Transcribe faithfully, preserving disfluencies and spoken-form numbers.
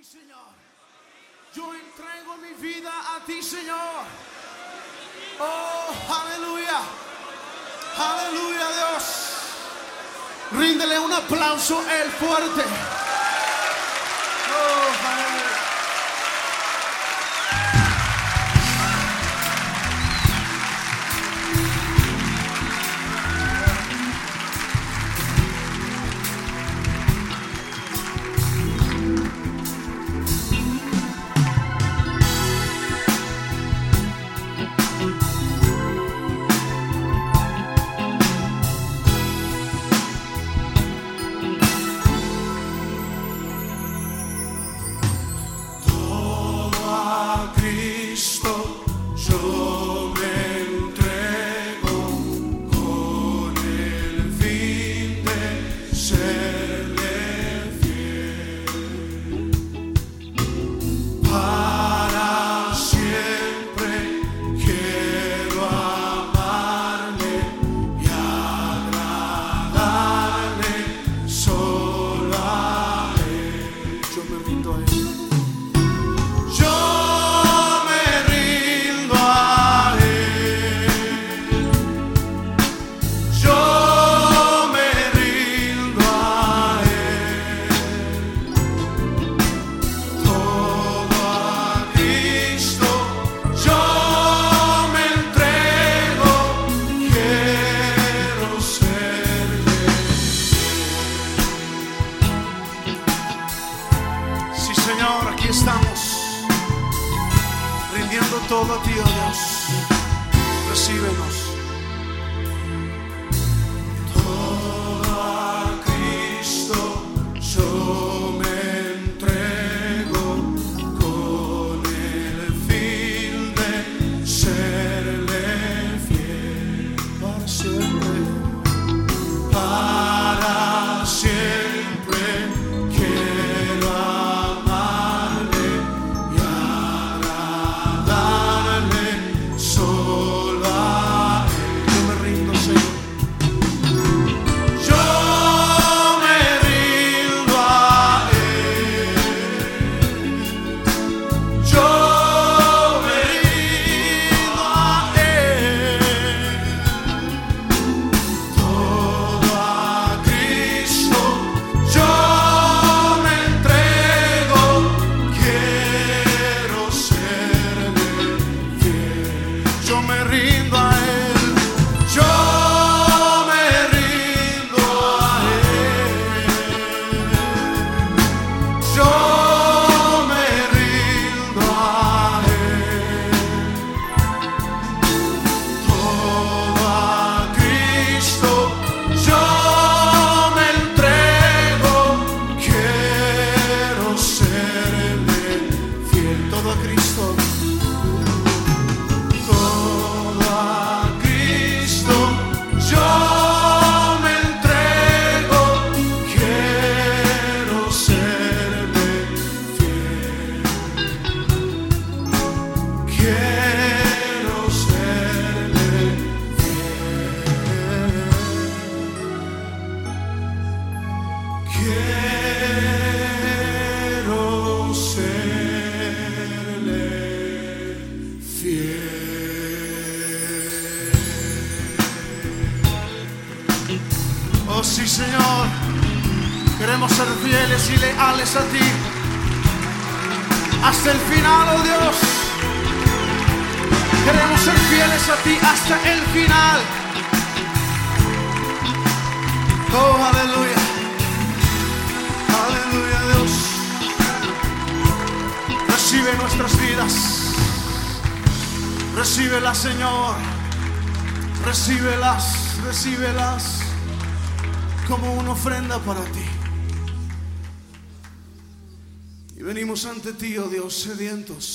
Señor. Yo entrego mi vida a ti, Señor. Oh, aleluya. Aleluya, Dios. Ríndele un aplauso a Él fuerte. Oh, aleluya. Señor, aquí estamos rindiendo todo a ti, oh Dios. Recíbenos. Todo a Cristo yo me entrego con el fin de serle fiel para siempre, para siempre. Oh sí, Señor, queremos ser fieles y leales a ti hasta el final, oh Dios. Queremos ser fieles a ti hasta el final. Oh, aleluya. Aleluya, Dios. Recibe nuestras vidas. Recíbelas, Señor. Recíbelas, recíbelas como una ofrenda para ti. Y venimos ante ti, oh Dios, sedientos.